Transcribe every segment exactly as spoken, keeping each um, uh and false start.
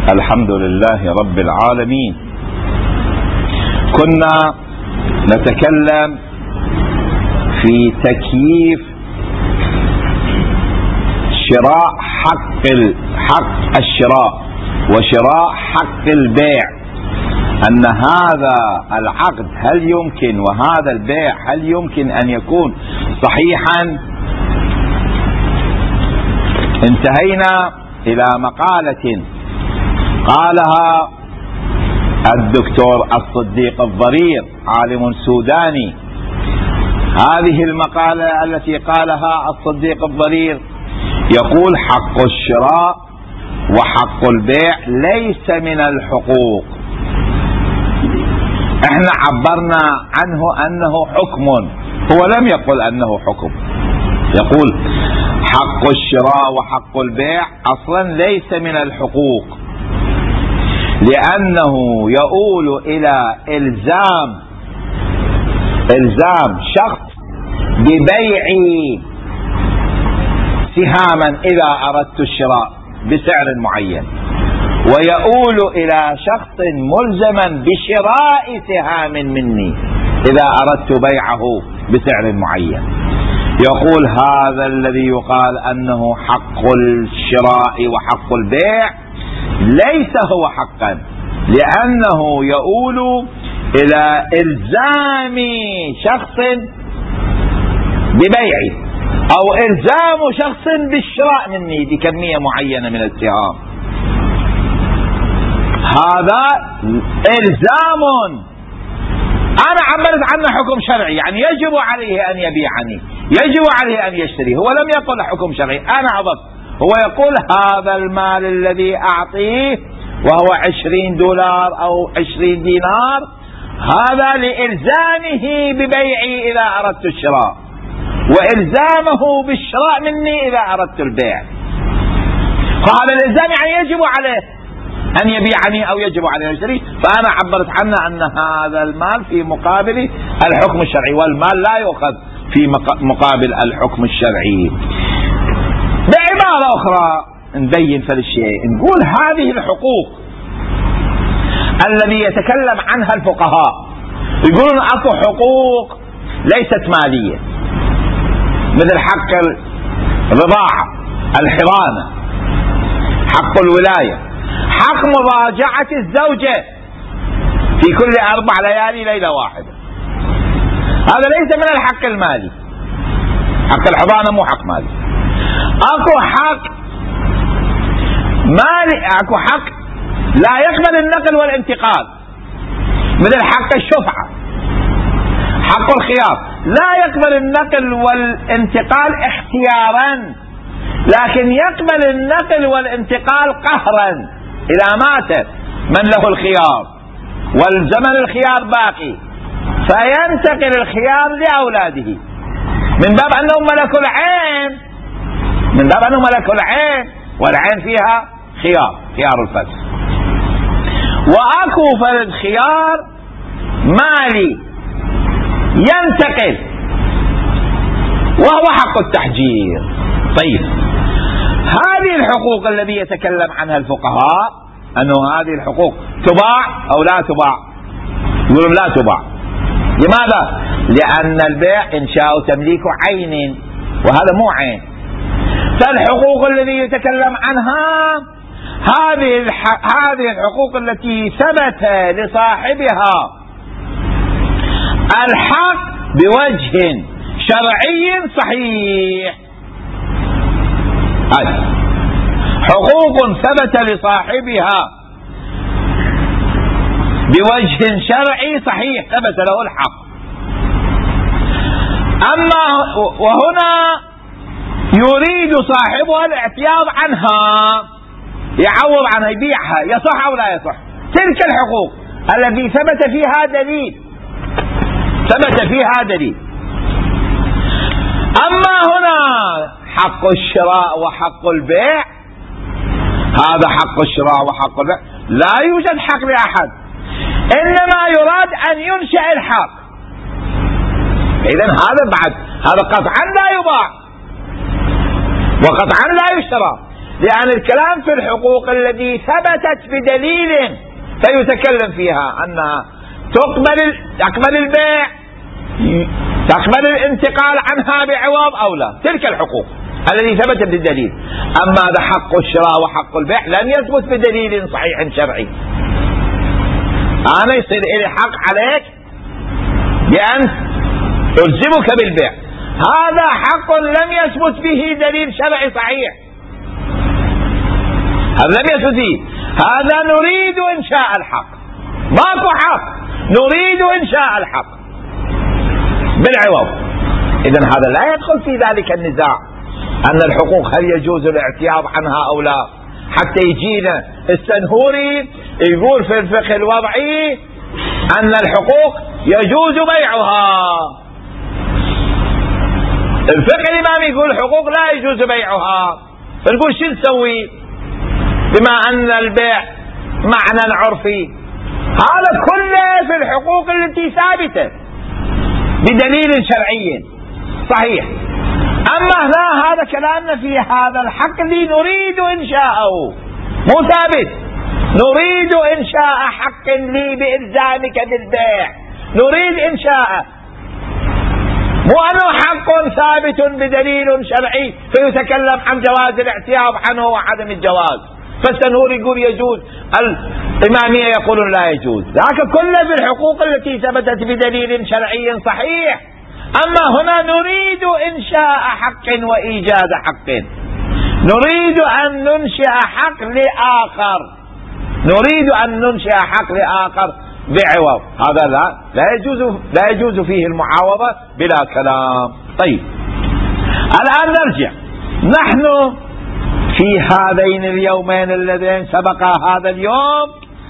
الحمد لله رب العالمين. كنا نتكلم في تكييف شراء حق حق الشراء وشراء حق البيع، أن هذا العقد هل يمكن وهذا البيع هل يمكن أن يكون صحيحا. انتهينا إلى مقالة قالها الدكتور الصديق الضرير، عالم سوداني. هذه المقالة التي قالها الصديق الضرير يقول: حق الشراء وحق البيع ليس من الحقوق. احنا عبرنا عنه انه حكم، هو لم يقل انه حكم. يقول حق الشراء وحق البيع اصلا ليس من الحقوق، لانه يؤول الى الزام الزام شخص ببيع سهاما اذا اردت الشراء بسعر معين، ويؤول الى شخص ملزما بشراء سهام مني اذا اردت بيعه بسعر معين. يقول هذا الذي يقال انه حق الشراء وحق البيع ليس هو حقا، لانه يؤول الى الزام شخص ببيعه او الزام شخص بالشراء مني بكمية معينة من السهام. هذا الزام انا عبرت عنه حكم شرعي، يعني يجب عليه ان يبيعني، يجب عليه ان يشتري. هو لم يقل حكم شرعي، انا اضفت. هو يقول هذا المال الذي اعطيه وهو عشرين دولار او عشرين دينار، هذا لالزامه ببيعي اذا اردت الشراء، والزامه بالشراء مني اذا اردت البيع. فهذا الالزام يعني يجب عليه ان يبيعني او يجب عليه ان يشتري. فانا عبرت عنه ان هذا المال في مقابل الحكم الشرعي، والمال لا يؤخذ في مقابل الحكم الشرعي. بعبارة اخرى نبين في الشيء، نقول هذه الحقوق الذي يتكلم عنها الفقهاء يقولون اكو حقوق ليست مالية، مثل حق الرضاعة، الحضانة، حق الولاية، حق مراجعة الزوجة في كل أربع ليالي ليلة واحدة. هذا ليس من الحق المالي. حق الحضانة مو حق مالي. اكو حق مالي، اكو حق لا يقبل النقل والانتقال، مثل حق الشفعة، حق الخيار، لا يقبل النقل والانتقال اختيارا، لكن يقبل النقل والانتقال قهرا إذا مات من له الخيار والزمن الخيار باقي، فينتقل الخيار لأولاده من باب أنه ملك العين، من باب أنه ملك العين، والعين فيها خيار، خيار الفس. وأكو فرد خيار مالي ينتقل وهو حق التحجير. طيب هذه الحقوق الذي يتكلم عنها الفقهاء أنه هذه الحقوق تباع أو لا تباع، يقولون لا تباع. لماذا؟ لأن البيع إنشاء تمليك عين، وهذا مو عين. فالحقوق الذي يتكلم عنها هذه هذه الحقوق التي ثبت لصاحبها الحق بوجه شرعي صحيح. هذه حقوق ثبت لصاحبها بوجه شرعي صحيح، ثبت له الحق. أما وهنا يريد صاحبها الاعتياض عنها، يعوض عنها، يبيعها، يصح أو لا يصح. تلك الحقوق التي ثبت فيها دليل، ثبت فيها دليل. أما هنا حق الشراء وحق البيع، هذا حق الشراء وحق البيع لا يوجد حق لأحد، إنما يراد أن ينشأ الحق. إذن هذا بعد هذا قطعا لا يباع وقطعا لا يشترى، لأن الكلام في الحقوق الذي ثبتت بدليل فيتكلم فيها أنها تقبل تقبل البيع، تقبل الانتقال عنها بعوض أو لا، تلك الحقوق الذي ثبت بالدليل. أما هذا حق الشراء وحق البيع لم يثبت بدليل صحيح شرعي. أنا يصير لي حق عليك بأن ألزمك بالبيع، هذا حق لم يثبت به دليل شرعي صحيح، هذا لم يثبت به. هذا نريد إنشاء الحق، ماكو حق، نريد إنشاء الحق بالعوض. إذن هذا لا يدخل في ذلك النزاع أن الحقوق هل يجوز الاعتياض عنها أو لا. حتى يجينا السنهوري يقول في الفقه الوضعي أن الحقوق يجوز بيعها، الفقه الإمامي يقول الحقوق لا يجوز بيعها، فنقول شو نسوي بما أن البيع معنى عرفي؟ هذا كله في الحقوق التي ثابتة بدليل شرعي صحيح. أما هنا هذا كلامنا في هذا الحق اللي نريد إنشاءه مو ثابت، نريد إنشاء حق لي بإلزامك بالبيع، نريد إنشاءه، مو أنه حق ثابت بدليل شرعي فيتكلم عن جواز الاعتياض عنه وعدم الجواز. فالسنهور يقول يجوز، الإمامية يقولون لا يجوز. ذاك كله في الحقوق التي ثبتت بدليل شرعي صحيح. أما هنا نريد إنشاء حق وإيجاد حق، نريد أن ننشئ حق لآخر، نريد أن ننشئ حق لآخر بعوض، هذا لا لا يجوز لا يجوز فيه المعاوضة بلا كلام. طيب الآن نرجع، نحن في هذين اليومين اللذين سبقا هذا اليوم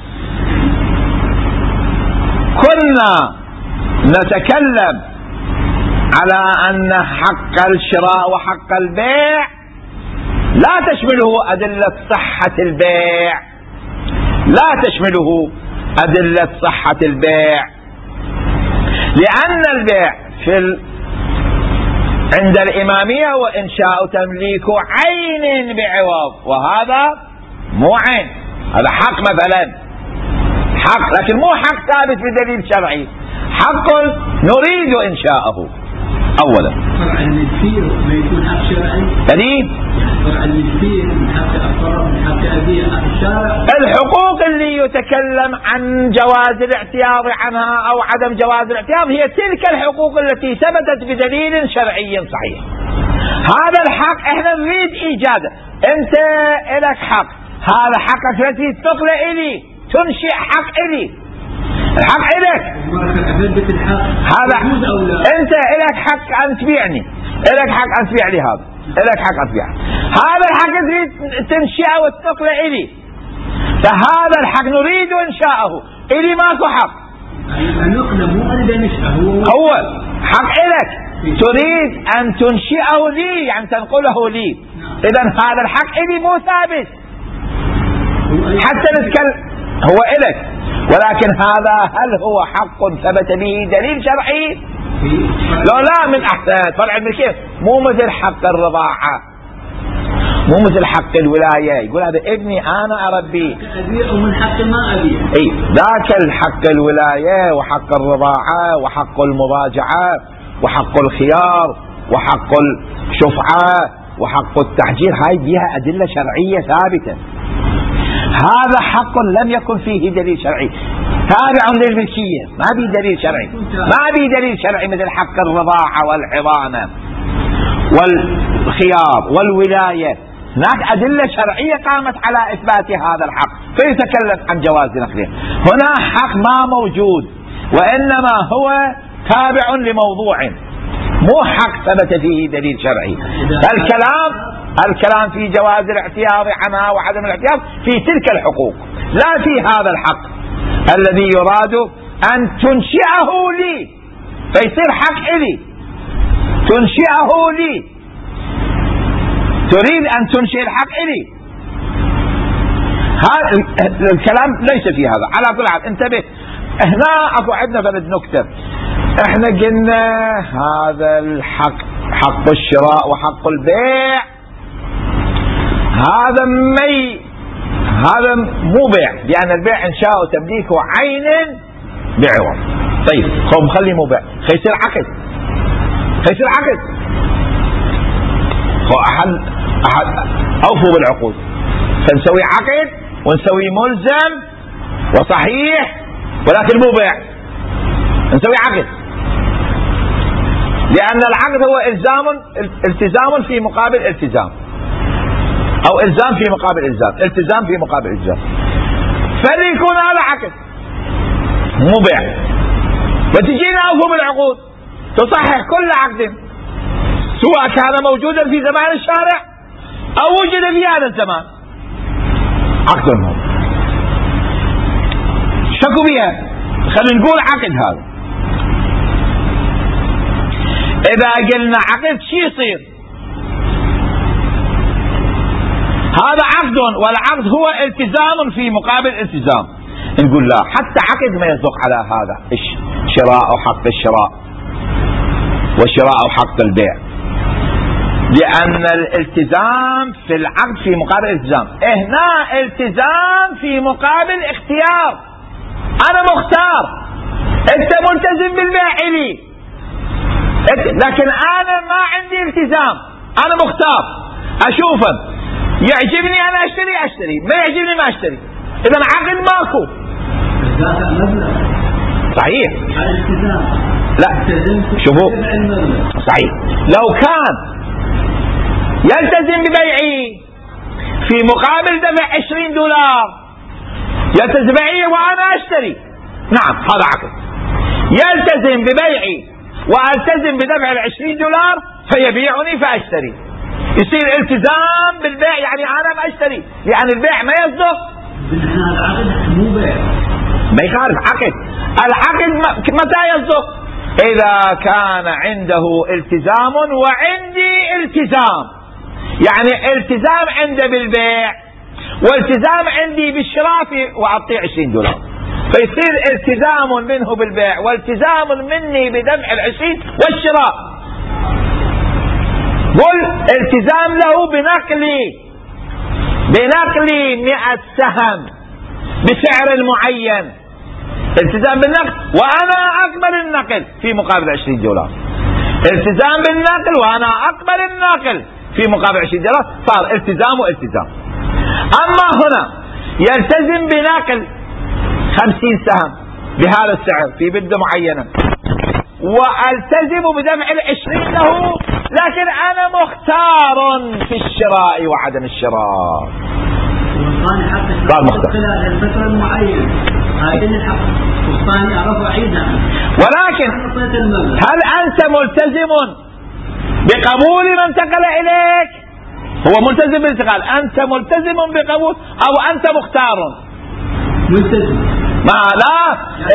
كنا نتكلم على أن حق الشراء وحق البيع لا تشمله أدلة صحة البيع، لا تشمله أدلة صحة البيع، لأن البيع في ال... عند الإمامية وإنشاء تمليك عين بعوض، وهذا مو عين، هذا حق مثلا، حق لكن مو حق ثابت بدليل شرعي، حق نريد إنشاءه. أولا فرع الملكية ما يكون حق شرعي، يعني فرع الملكية من حق الطرف من حق أبيه حق الشارع. الحقوق اللي يتكلم عن جواز الاعتياض عنها أو عدم جواز الاعتياض هي تلك الحقوق التي ثبتت بدليل شرعي صحيح. هذا الحق احنا نريد إيجاده، أنت إلك حق، هذا حقك التي تطلع إلي تنشئ حق إلي، الحق إلك، هذا أنت إلك حق أن تبيعني، إلك حق أن تبيع لي، هذا إلك حق أن تبيع، هذا الحق تريد تنشئه وتطلع إلي، فهذا الحق نريد إنشاءه، إلي ماكو حق، هو حق إلك تريد أن تنشئه لي يعني تنقله لي، إذن هذا الحق إلي مو ثابت حتى نتكلم، هو إلك، ولكن هذا هل هو حق ثبت به دليل شرعي؟ لو لا من أحسن فرع الملكية، مو مثل حق الرضاعة، مو مثل حق الولاية، يقول هذا ابني أنا أربيه، ومن حق ما أبيه، اي ذاك الحق الولاية وحق الرضاعة وحق المضاجعة وحق الخيار وحق الشفعة وحق التحجير، هاي بيها أدلة شرعية ثابتة. هذا حق لم يكن فيه دليل شرعي، تابع للملكية، ما بي دليل شرعي، ما بي دليل شرعي مثل حق الرضاعة والحضانة والخيار والولاية، هناك أدلة شرعية قامت على إثبات هذا الحق فيتكلم عن جواز نقله. هنا حق ما موجود، وإنما هو تابع لموضوع، مو حق ثبت فيه دليل شرعي. الكلام الكلام في جواز الاعتياض عنها وعدم الاعتياض في تلك الحقوق، لا في هذا الحق الذي يراد أن تنشئه لي فيصير حق إلي، تنشئه لي، تريد أن تنشئ الحق إلي، هذا الكلام ليس في هذا. على كل حال انتبه، هنا أكو عندنا بلد نكتة، احنا قلنا هذا الحق حق الشراء وحق البيع، هذا مي هذا مو بيع، لأن البيع إنشاء وتمليك عين بعوض. طيب خب خلي مو بيع، خيصير عقد، خيصير عقد. خو أحد أحد أوفوا بالعقود، فنسوي عقد ونسوي ملزم وصحيح، ولكن مو بيع، نسوي عقد، لأن العقد هو إلزام التزام في مقابل التزام، أو إلزام في مقابل إلزام، التزام في مقابل إلزام، فليكون هذا عقد مو بيع. وتجينا أوفوا بالعقود تصحح كل عقد سواء كان موجودا في زمان الشارع أو وجد في هذا الزمان، عقد هو شكوا بها، خلينا نقول عقد. هذا إذا قلنا عقد شي يصير؟ هذا عقد، والعقد هو التزام في مقابل التزام. نقول لا، حتى عقد ما يصدق على هذا شراء أو حق الشراء وشراء أو حق البيع، لأن الالتزام في العقد في مقابل الالتزام، هنا التزام في مقابل اختيار. أنا مختار، أنت ملتزم بالبيع لي، لكن أنا ما عندي التزام، أنا مختار أشوفه يعجبني أنا أشتري أشتري، ما يعجبني ما أشتري. إذا عقد ماكو. صحيح. لا شوفوا، صحيح لو كان يلتزم ببيعي في مقابل دفع عشرين دولار، يلتزم ببيعي وأنا أشتري، نعم هذا عقد. يلتزم ببيعي وألتزم بدفع العشرين دولار فيبيعني فأشتري، يصير التزام بالبيع، يعني أنا ما أشتري، يعني البيع ما يصدق. العقد مو بيع، ما يخالف عقد. العقد متى يصدق؟ إذا كان عنده التزام وعندي التزام، يعني التزام عنده بالبيع والتزام عندي بالشراء وأعطيه عشرين دولار، فيصير التزام منه بالبيع والتزام مني بدفع العشرين والشراء. قل التزام له بنقلي بنقلي مئة سهم بسعر معين، التزام بالنقل وأنا أقبل النقل في مقابل عشرين دولار، التزام بالنقل وأنا أقبل النقل في مقابل عشرين دولار، صار التزام والتزام. أما هنا يلتزم بنقل خمسين سهم بهذا السعر في مدة معينة، والتزم بدفع العشرين له، لكن أنا مختار في الشراء وعدم الشراء. والثاني حق الشراء خلال الفترة المعينة، هذه الحق، والثاني أعرف أعيدها. ولكن هل أنت ملتزم بقبول من انتقل إليك؟ هو ملتزم بالانتقال، أنت ملتزم بقبول أو أنت مختار؟ ملتزم. ما لا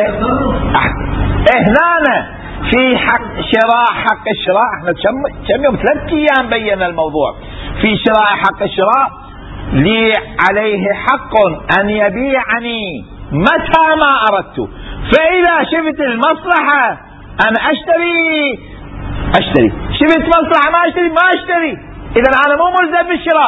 هنا في حق شراء حق الشراء، احنا كم يوم ثلاث ايام بينا الموضوع. في شراء حق الشراء لي عليه حق ان يبيعني متى ما اردت، فاذا شفت المصلحة ان اشتري اشتري، شفت مصلحة ما اشتري ما اشتري. اذا انا مو ملزم بالشراء،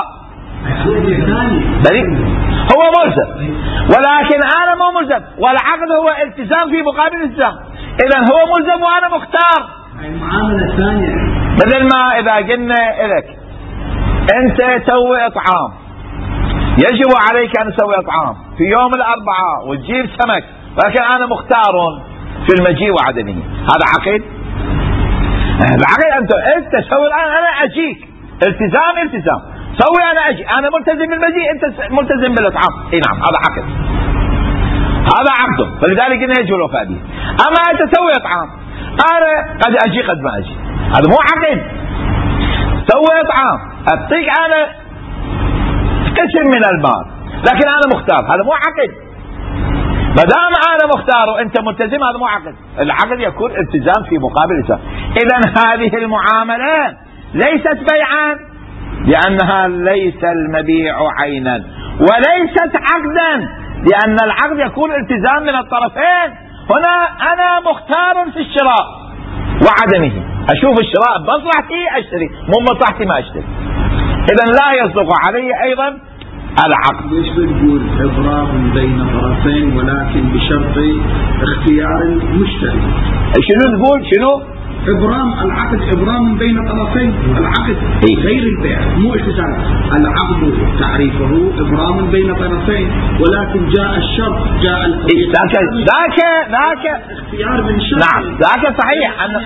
هو ملزم ولكن انا مو ملزم، والعقد هو التزام في مقابل التزام، اذا هو ملزم وانا مختار. المعاملة الثانية بدل ما اذا قلنا لك انت تسوي اطعام، يجب عليك ان تسوي اطعام في يوم الاربعاء وتجيب سمك، ولكن انا مختار في المجيء وعدمه، هذا عقد؟ العقد انت انت تسوي الان، انا اجيك، التزام التزام، سوي انا اجي، انا ملتزم بالمجيء انت ملتزم بالاطعام، اي نعم هذا عقد، هذا عقد، فلذلك انه يجب الوفاء به. اما انت تسوي اطعام، انا قد اجي قد ما اجي، هذا مو عقد. سوي اطعام، اعطيك انا قسم من المال، لكن انا مختار، هذا مو عقد. ما دام انا مختار وانت ملتزم، هذا مو عقد. العقد يكون التزام في مقابل التزام. اذا هذه المعاملات ليست بيعا، لانها ليس المبيع عينا، وليست عقدا، لان العقد يكون التزام من الطرفين. هنا انا مختار في الشراء وعدمه، اشوف الشراء بمصلحتي اشتري، مو مصلحتي ما اشتري. إذا لا يصدق عليه أيضا العقد. ليش بتقول إبرام بين طرفين ولكن بشرط اختيار المشتري؟ شنو تقول شنو؟ إبرام العقد إبرام بين طرفين، العقد إيه؟ غير البيع مو التزام. العقد تعريفه إبرام بين طرفين ولكن جاء الشرط جاء إيه ذاك ذاك ذاك اختيار من الشرط. نعم ذاك صحيح أن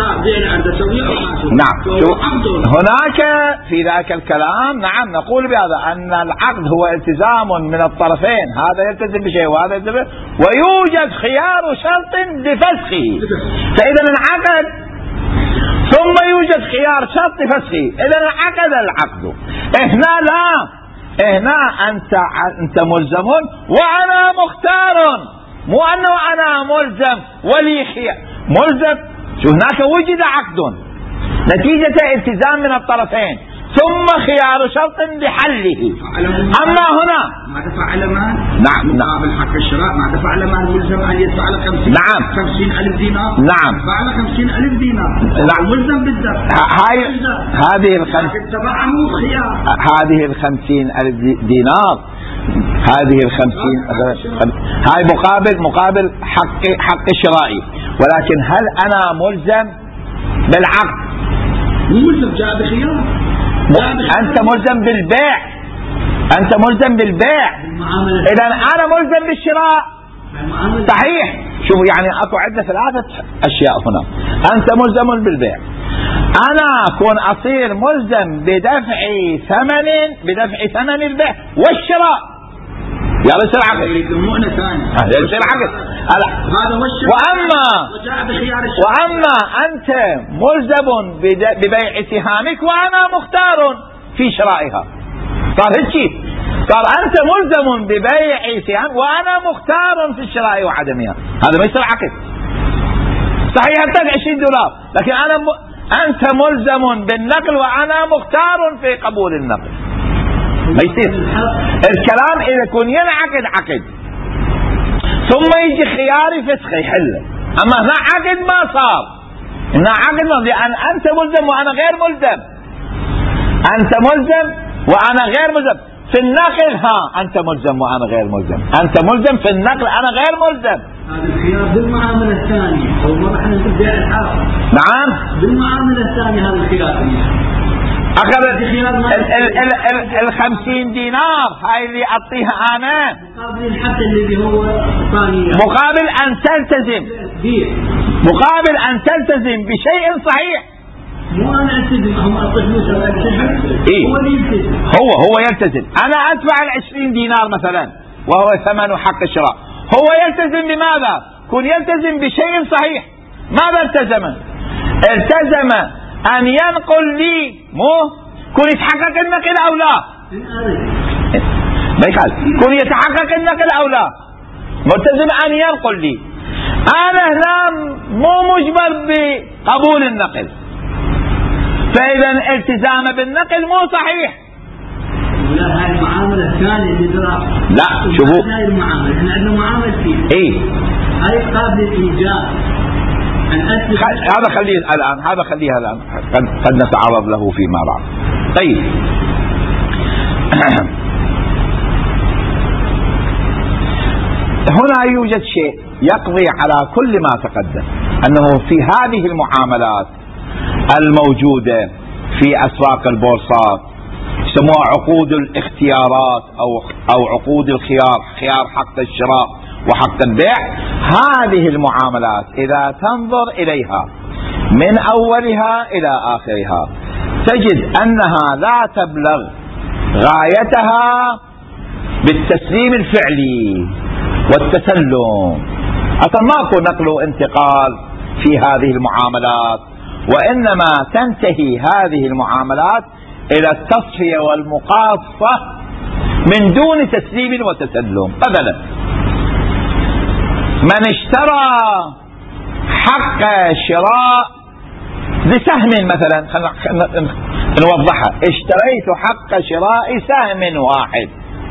نعم هناك في ذاك الكلام نعم نقول بهذا أن العقد هو التزام من الطرفين، هذا يلتزم بشيء وهذا يلتزم، ويوجد خيار شرط بفسخه. فإذا العقد ثم يوجد خيار شرط فسخه، إذا انعقد العقد. هنا لا، هنا أنت أنت ملزم وأنا مختار، مو أنه أنا ملزم ولي خيار ملزم. شو هناك وجد عقد نتيجة التزام من الطرفين ثم خيار شرط بحله. أما هنا ما دفع لمال نعم مقابل حق الشراء، ما دفع لمال ملزم أن يدفع له خمسين نعم خمسين ألف دينار، نعم دفع له خمسين ألف دينار، نعم ملزم بالدفع. هاي هذه الخمس هذه الخمسين ألف دينار هذه الخمسين هاي مقابل مقابل حق حق شرائي، ولكن هل أنا ملزم بالعقد؟ ملزم جاء بخيار. أنت ملزم بالبيع، أنت ملزم بالبيع، إذا أنا ملزم بالشراء. صحيح. شوف يعني أكو عندنا ثلاثة أشياء هنا. أنت ملزم بالبيع، أنا أكون أصير ملزم بدفع ثمن بدفع ثمن البيع والشراء. يا يصير عقد يصير عقد. وأما وأما أنت ملزم ببيع سهامك وأنا مختار في شرائها، صار هيك، صار أنت ملزم ببيع سهام وأنا مختار في الشراء وعدمها، هذا ما يصير عقد. صحيح أنت عشرين دولار، لكن أنا م... أنت ملزم بالنقل وأنا مختار في قبول النقل، ما يصير الكلام. إذا يكون ينعقد عقد ثم يجي خياري فسخ يحله، أما هنا عقد ما صار، هنا عقد ما، لأن أنت ملزم وأنا غير ملزم، أنت ملزم وأنا غير ملزم في النقل. ها أنت ملزم وأنا غير ملزم، أنت ملزم في النقل أنا غير ملزم. هذا الخيار بالمعاملة الثانية، أو مرة احنا نقول بيع الحاضر. نعم بالمعاملة الثانية هذا الخيار أخذت الخمسين دينار هاي اللي أعطيها أنا مقابل الحق اللي هو ثانية، مقابل أن تلتزم مقابل أن تلتزم بشيء صحيح. مو أنا ألتزم، هم أطلبوش إيه؟ هو يلتزم، هو هو يلتزم. أنا أدفع العشرين دينار مثلا وهو ثمن حق الشراء، هو يلتزم بماذا؟ كن يلتزم بشيء صحيح. ماذا التزم؟ التزم أن ينقل لي، مو كن يتحقق النقل أو لا، ما يقال كن يتحقق النقل أو لا، ملتزم أن ينقل لي. أنا هنا مو مجبر بقبول النقل، فإذا الالتزام بالنقل مو صحيح. لا هاي المعاملة الثانية اللي درا لا شوفوا هاي المعاملة احنا عندنا معاملة فيه ايه هاي قابل الإيجاب. هذا خليه الآن، هذا خليها الآن، قد, قد نتعرض له فيما بعد. طيب هنا يوجد شيء يقضي على كل ما تقدم، أنه في هذه المعاملات الموجودة في أسواق البورصات يسموها عقود الاختيارات أو أو عقود الخيار، خيار حق الشراء وحق البيع. هذه المعاملات إذا تنظر إليها من أولها إلى آخرها تجد أنها لا تبلغ غايتها بالتسليم الفعلي والتسلم. أصلا ماكو نقل وانتقال في هذه المعاملات، وإنما تنتهي هذه المعاملات إلى التصفية والمقاصة من دون تسليم وتسلم. مثلا من اشترى حق شراء بسهم، مثلا خلينا نوضحها، اشتريت حق شراء سهم واحد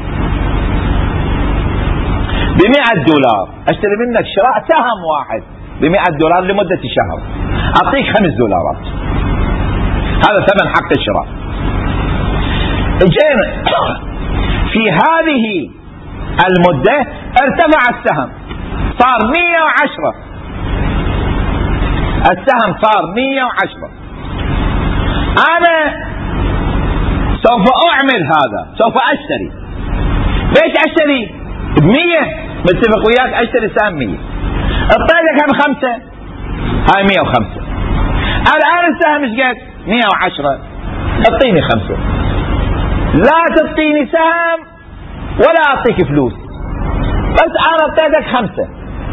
بمئة دولار، اشتري منك شراء سهم واحد بمئة دولار لمدة شهر، أعطيك خمس دولارات، هذا ثمن حق الشراء. جينا في هذه المدة ارتفع السهم صار مئة وعشرة، السهم صار مئة وعشرة. أنا سوف أعمل هذا، سوف أشتري. ليش أشتري؟ بمية، متفق وياك أشتري سهم مية. اعطيتك هم خمسة، هاي مئة وخمسة. الآن السهم ايش قد؟ مئة وعشرة، اعطيني خمسة. لا تعطيني سهم ولا أعطيك فلوس، بس أنا اعطيتك خمسة.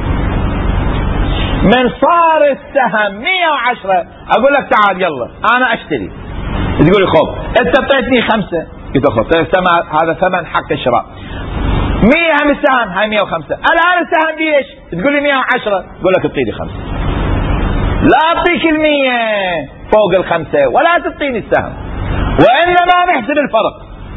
من صار السهم مئة وعشرة أقول لك تعال يلا أنا أشتري. تقول لي خب أنت اعطيتني خمسة، قلت له خب هذا ثمن حق الشراء. مية هم السهم، هاي مئة وخمسة. الآن السهم بيش؟ تقول لي مئة وعشرة، أقول لك اعطيني خمسة. لا أعطيك المية فوق الخمسة ولا تعطيني السهم، وإنما نحسب الفرق،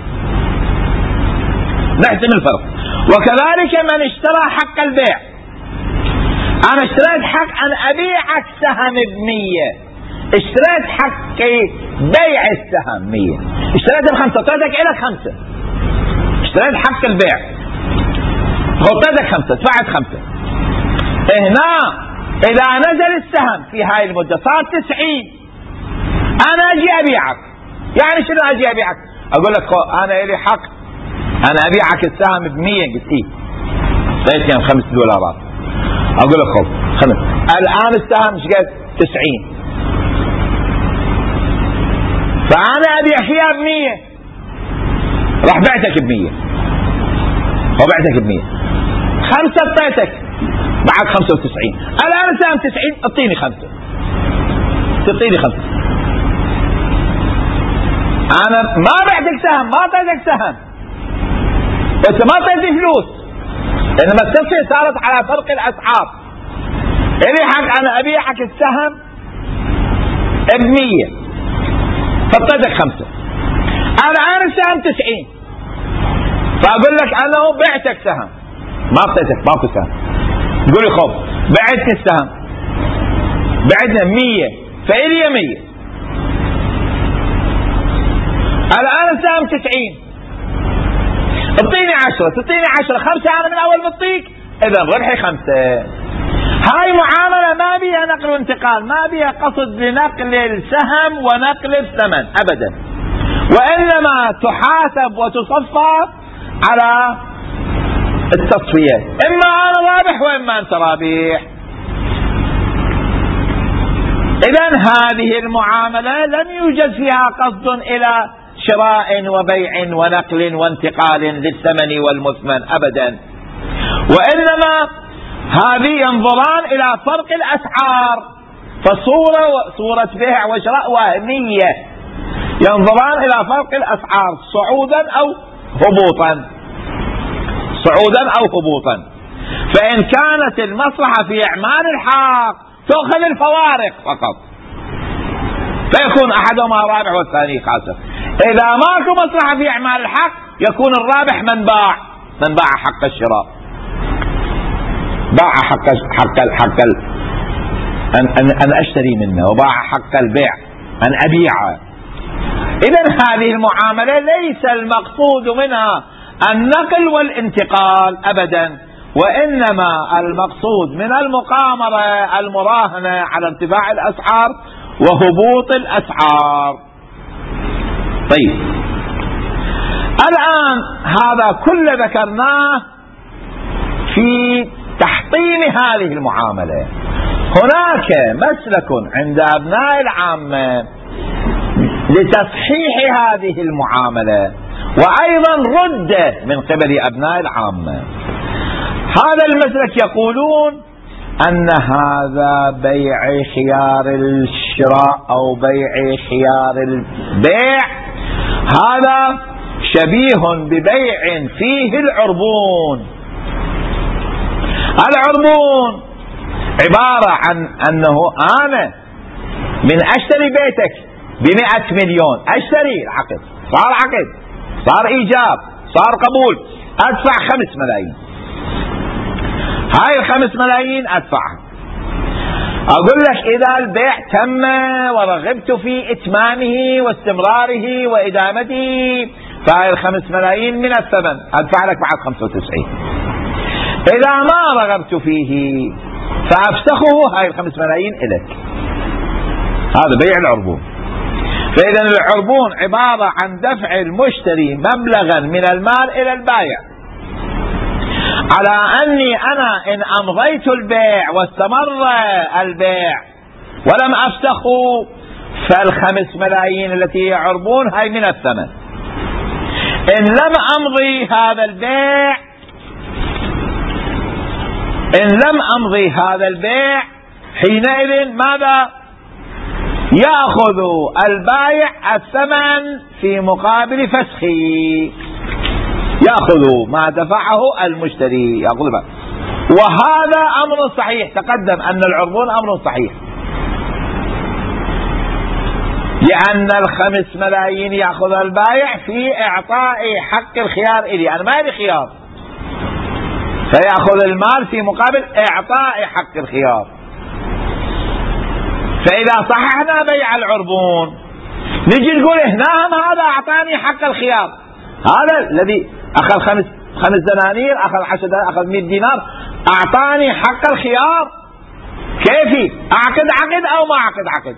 نحسب الفرق. وكذلك من اشترى حق البيع، أنا اشتريت حق أن أبيعك سهم بمية، اشتريت حق بيع السهم مية، اشتريت بخمسة، اعطيتك إلك خمسة، اشتريت حق البيع اعطيتك خمسة، دفعت خمسة. هنا إذا نزل السهم في هاي المدة صار تسعين، أنا أجي أبيعك. يعني شنو أجي أبيعك؟ أقول لك أنا إلي حق أنا أبيعك السهم بمية. قلت إيه؟ طيب خمس دولارات. أقول لك خب خمس. الآن السهم ايش قد؟ تسعين، فأنا أبيع فيها بمية، راح بعتك بمية وبعتك بمية. خمسة اعطيتك بعد خمسة وتسعين، الآن السهم تسعين، اعطيني خمسة، تعطيني خمسة. أنا ما بعتك سهم، ما اعطيتك سهم، بس ما اعطيتني فلوس، إنما التسعير صارت على فرق الأسعار. إلي حق أنا أبيعك السهم بمية، فاعطيتك خمسة. الآن السهم تسعين، فأقول لك أنا بعتك سهم، ما اعطيتك ماكو سهم. تقول لي خب بعتني السهم، بعتنا مية، فإلي مية. الآن السهم تسعين، اعطيني عشرة، تعطيني عشرة، خمسة أنا من أول بطيك، إذا ربحي خمسة. هاي معاملة ما بيها نقل وانتقال، ما بيها قصد بنقل السهم ونقل الثمن أبدا، وإنما تحاسب وتصفى على التصفية، إما أنا رابح وإما أنت رابح. إذن هذه المعاملة لم يوجد فيها قصد إلى شراء وبيع ونقل وانتقال للثمن والمثمن أبدا، وإنما هذه ينظران إلى فرق الأسعار، فصورة صورة بيع وشراء وهمية، ينظران إلى فرق الأسعار صعودا أو هبوطا، صعودا أو هبوطا. فإن كانت المصلحة في إعمال الحق تأخذ الفوارق فقط، فيكون أحدهما رابح والثاني خاسر. إذا ماكو مصلحة في إعمال الحق يكون الرابح من باع، من باع حق الشراء، باع حق حق حق أن, أن, أن أشتري منه، وباع حق البيع أن أبيعه. إذن هذه المعاملة ليس المقصود منها النقل والانتقال أبدا، وإنما المقصود من المقامرة المراهنة على ارتفاع الأسعار وهبوط الأسعار. طيب الآن هذا كل ذكرناه في تحطيم هذه المعاملة. هناك مسلك عند أبناء العامة لتصحيح هذه المعاملة، وأيضا رد من قبل أبناء العامة. هذا المسلك يقولون أن هذا بيع خيار الشراء أو بيع خيار البيع هذا شبيه ببيع فيه العربون. العربون عبارة عن أنه أنا من أشتري بيتك بمئة مليون، أشتري العقد، صار عقد، صار إيجاب، صار قبول، أدفع خمس ملايين، هاي الخمس ملايين أدفعها. أقول لك إذا البيع تم ورغبت في إتمامه واستمراره وإدامته فهي الخمس ملايين من الثمن، أدفع لك بعد خمسة وتسعين. إذا ما رغبت فيه فأفسخه، هاي الخمس ملايين إليك. هذا بيع العربون. فإذا العربون عبارة عن دفع المشتري مبلغا من المال إلى البائع، على أني أنا إن أمضيت البيع واستمر البيع ولم أفسخه فالخمس ملايين التي هي عربون هاي من الثمن. إن لم أمضي هذا البيع إن لم أمضي هذا البيع حينئذ ماذا؟ يأخذ البائع الثمن في مقابل فسخه، يأخذ ما دفعه المشتري، يأخذ بقى. وهذا أمر صحيح، تقدم أن العربون أمر صحيح، لأن الخمس ملايين يأخذ البائع في إعطاء حق الخيار إلي، أنا ما لي خيار، فيأخذ المال في مقابل إعطاء حق الخيار. فإذا صححنا بيع العربون نجي نقول هنا هذا أعطاني حق الخيار، هذا الذي أخذ خمس خمس دنانير، أخذ عشر دنانير، أخذ مئة دينار، أعطاني حق الخيار. كيفي؟ أعقد عقد أو ما أعقد عقد؟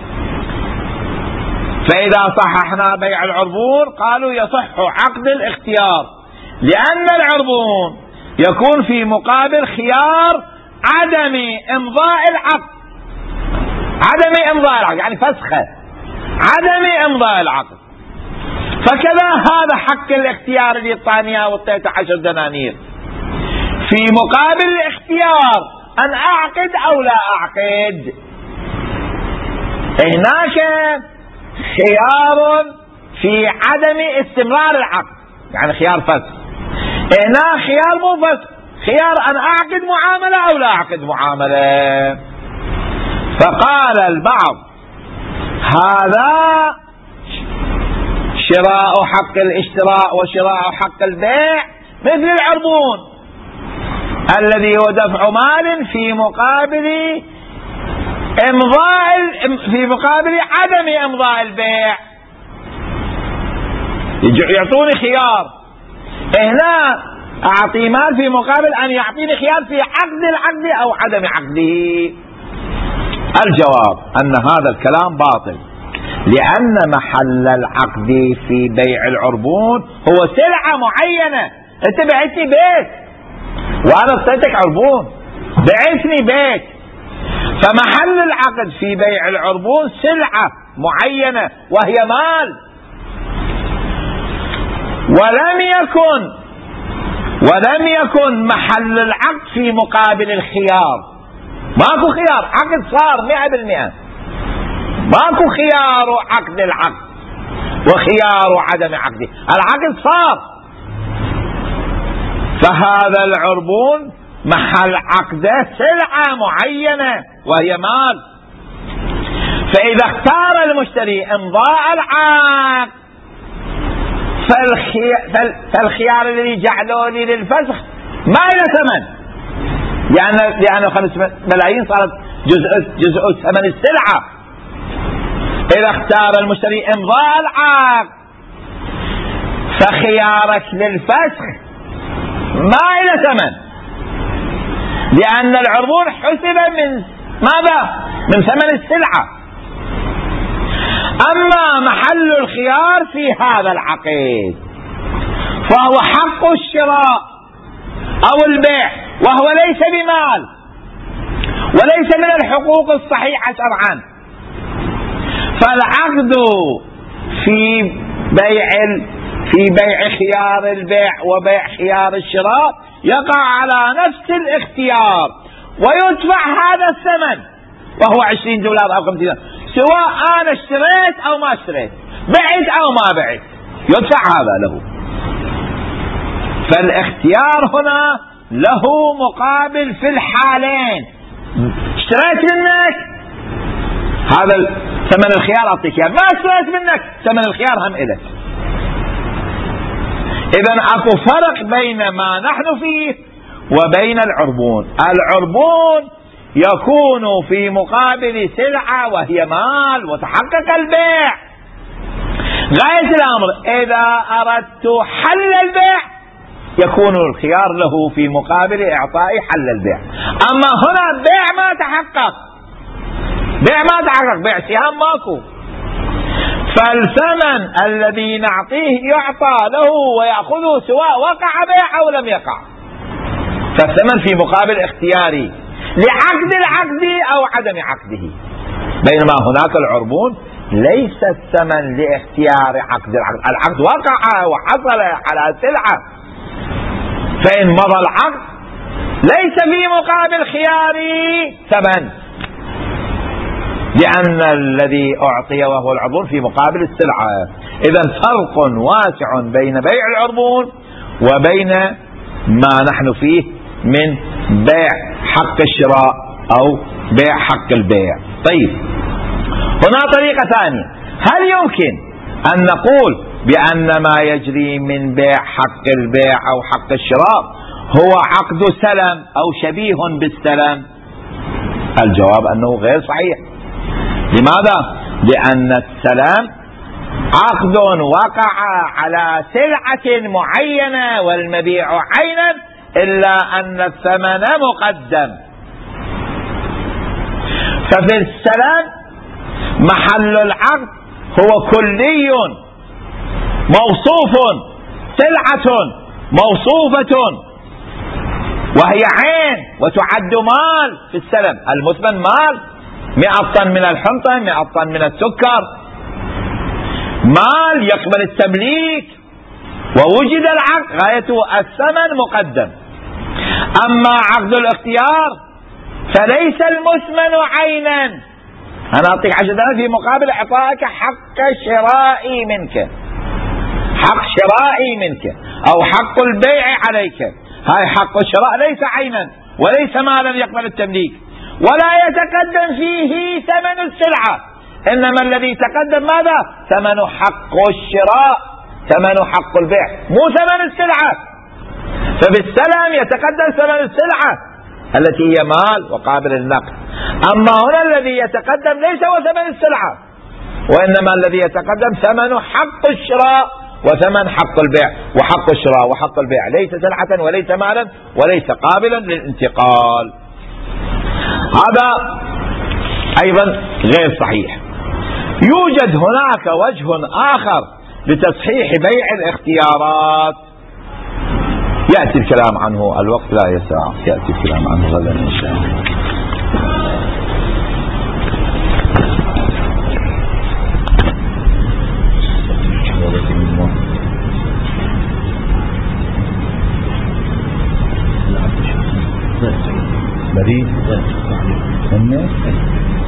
فإذا صححنا بيع العربون قالوا يصح عقد الاختيار، لأن العربون يكون في مقابل خيار عدم إمضاء العقد، عدم إمضاء العقد يعني فسخه، عدم إمضاء العقد. فكذا هذا حق الاختيار اللي الثانية والثالثة عشر دنانير، في مقابل الاختيار أن أعقد أو لا أعقد. هناك خيار في عدم استمرار العقد، يعني خيار فسخ. هنا خيار مو فسخ، خيار أن أعقد معاملة أو لا أعقد معاملة. فقال البعض هذا شراء حق الاشتراء وشراء حق البيع مثل العربون الذي هو دفع مال في مقابل امضاء في مقابل عدم امضاء البيع، يعطوني خيار. هنا اعطي مال في مقابل ان يعطيني خيار في عقد العقد او عدم عقده. الجواب ان هذا الكلام باطل، لان محل العقد في بيع العربون هو سلعة معينة. انت بعتني بيت وانا اعطيتك عربون، بعتني بيت، فمحل العقد في بيع العربون سلعة معينة وهي مال. ولم يكن ولم يكن محل العقد في مقابل الخيار، ماكو خيار، عقد صار مئة بالمئة، ماكو خيار عقد العقد وخيار عدم عقده، العقد صار. فهذا العربون محل عقده سلعة معينة وهي مال. فإذا اختار المشتري امضاء العقد فالخيار, فالخيار الذي جعلوا لي للفسخ ما له ثمن، لأن لأن خمس ملايين صارت جزء جزء ثمن السلعة. إذا اختار المشتري امضاء العقد فخيارك للفسخ ما له ثمن، لأن العربون حسب من ماذا؟ من ثمن السلعة. أما محل الخيار في هذا العقد فهو حق الشراء أو البيع، وهو ليس بمال وليس من الحقوق الصحيحة شرعا. فالعقد في بيع في بيع خيار البيع وبيع خيار الشراء يقع على نفس الاختيار، ويدفع هذا الثمن وهو عشرين دولار أو خمسين دولار، سواء أنا اشتريت أو ما اشتريت، بعت أو ما بعت، يدفع هذا له. فالاختيار هنا له مقابل في الحالين. اشتريت منك هذا ثمن الخيار أعطيك، ما اشتريت منك ثمن الخيار هم إلك. إذن أكو فرق بين ما نحن فيه وبين العربون. العربون يكون في مقابل سلعة وهي مال وتحقق البيع، غاية الأمر إذا أردت حل البيع يكون الخيار له في مقابل إعطاء حل البيع. أما هنا بيع ما تحقق، بيع ما تحقق، بيع سهام ماكو، فالثمن الذي نعطيه يعطى له ويأخذه سواء وقع بيع أو لم يقع. فالثمن في مقابل اختياري لعقد العقد أو عدم عقده، بينما هناك العربون ليس الثمن لاختيار عقد العقد، العقد وقع وحصل على سلعة، فإن مضى العقد ليس في مقابل خياري ثمن، لأن الذي أعطي وهو العربون في مقابل السلعة. إذن فرق واسع بين بيع العربون وبين ما نحن فيه من بيع حق الشراء أو بيع حق البيع. طيب، هنا طريقة ثانية، هل يمكن أن نقول بأن ما يجري من بيع حق البيع أو حق الشراء هو عقد سلم أو شبيه بالسلم؟ الجواب أنه غير صحيح. لماذا؟ لأن السلام عقد وقع على سلعة معينة والمبيع عينا، إلا أن الثمن مقدم. ففي السلام محل العقد هو كلي موصوف، سلعة موصوفة وهي عين وتعد مال. في السلم المثمن مال، مئة طن من الحنطة، مئة طن من السكر، مال يقبل التمليك، ووجد العقد غايته الثمن مقدم. أما عقد الاختيار فليس المثمن عينا، أنا أعطيك عشرة آلاف في مقابل إعطائك حق شرائي منك، حق شرائي منك أو حق البيع عليك. هاي حق الشراء ليس عينا وليس مالا يقبل التمليك، ولا يتقدم فيه ثمن السلعة، إنما الذي يتقدم ماذا؟ ثمن حق الشراء، ثمن حق البيع، مو ثمن السلعة. فبالسلام يتقدم ثمن السلعة التي هي مال وقابل النقد. أما هنا الذي يتقدم ليس هو ثمن السلعة، وإنما الذي يتقدم ثمن حق الشراء وثمن حق البيع. وحق الشراء وحق البيع ليس سلعة وليس مالا وليس قابلا للانتقال. هذا أيضا غير صحيح. يوجد هناك وجه آخر لتصحيح بيع الاختيارات، يأتي الكلام عنه، الوقت لا يسع، يأتي الكلام عنه غدا إن شاء الله. بريء